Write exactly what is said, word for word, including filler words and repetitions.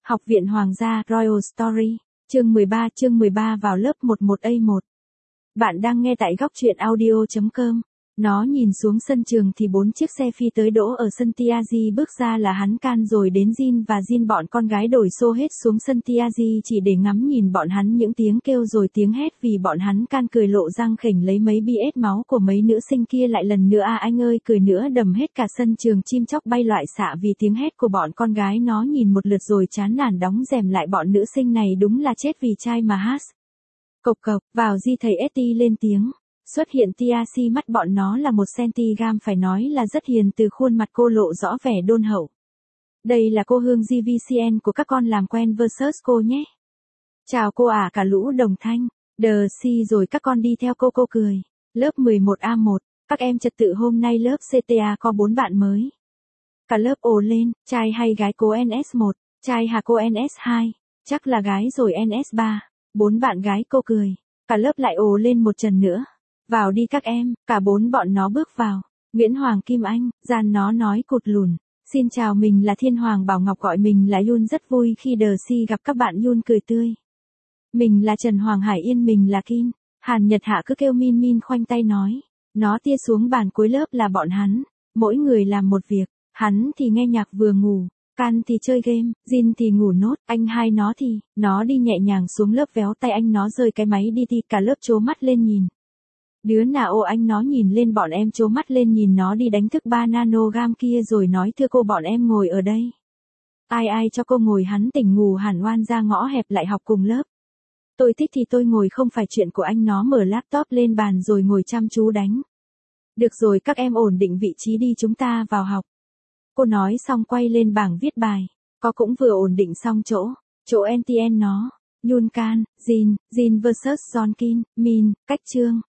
Học viện Hoàng gia Royal Story, chương mười ba chương mười ba vào lớp mười một A một. Bạn đang nghe tại góc truyện audio chấm com. Nó nhìn xuống sân trường thì bốn chiếc xe phi tới đỗ ở sân Tiazi, bước ra là hắn can rồi đến Jin và Jin bọn con gái đổi xô hết xuống sân Tiazi chỉ để ngắm nhìn bọn hắn, những tiếng kêu rồi tiếng hét vì bọn hắn can cười lộ răng khểnh lấy mấy bi ét máu của mấy nữ sinh kia lại lần nữa à anh ơi cười nữa đầm hết cả sân trường, chim chóc bay loạn xạ vì tiếng hét của bọn con gái. Nó nhìn một lượt rồi chán nản đóng rèm lại, bọn nữ sinh này đúng là chết vì trai mà hát. Cộc cộc, vào Di thầy Eti lên tiếng. Xuất hiện Tiazi, mắt bọn nó là một centigram, phải nói là rất hiền, từ khuôn mặt cô lộ rõ vẻ đôn hậu. Đây là cô Hương giê vê xê en của các con, làm quen versus cô nhé. Chào cô à, cả lũ đồng thanh. Đờ si rồi các con đi theo cô cô cười. Lớp mười một A một, các em trật tự hôm nay lớp xê tê a có bốn bạn mới. Cả lớp ồ lên, trai hay gái cô en ét một, trai hả cô en ét hai, chắc là gái rồi en ét ba, bốn bạn gái cô cười. Cả lớp lại ồ lên một trần nữa. Vào đi các em, cả bốn bọn nó bước vào. Nguyễn Hoàng Kim Anh, gian nó nói cụt lùn. Xin chào, mình là Thiên Hoàng Bảo Ngọc, gọi mình là Yun, rất vui khi Đờ Si gặp các bạn. Yun cười tươi. Mình là Trần Hoàng Hải Yên, mình là Kim. Hàn Nhật Hạ cứ kêu Min Min, khoanh tay nói. Nó tia xuống bàn cuối lớp là bọn hắn. Mỗi người làm một việc. Hắn thì nghe nhạc vừa ngủ. Can thì chơi game, Jin thì ngủ nốt, anh hai nó thì, nó đi nhẹ nhàng xuống lớp véo tay anh nó rơi cái máy đi thì cả lớp trố mắt lên nhìn. Đứa nào ô anh nó nhìn lên, bọn em trố mắt lên nhìn nó đi đánh thức ba nanogam kia rồi nói thưa cô bọn em ngồi ở đây. Ai ai cho cô ngồi, hắn tỉnh ngủ hẳn oan ra ngõ hẹp lại học cùng lớp. Tôi thích thì tôi ngồi, không phải chuyện của anh. Nó mở laptop lên bàn rồi ngồi chăm chú đánh. Được rồi các em ổn định vị trí đi, chúng ta vào học. Cô nói xong quay lên bảng viết bài. Có cũng vừa ổn định xong chỗ, chỗ en tê en nó. Yun can, Jin, Jin versus John Kin, Min, cách chương.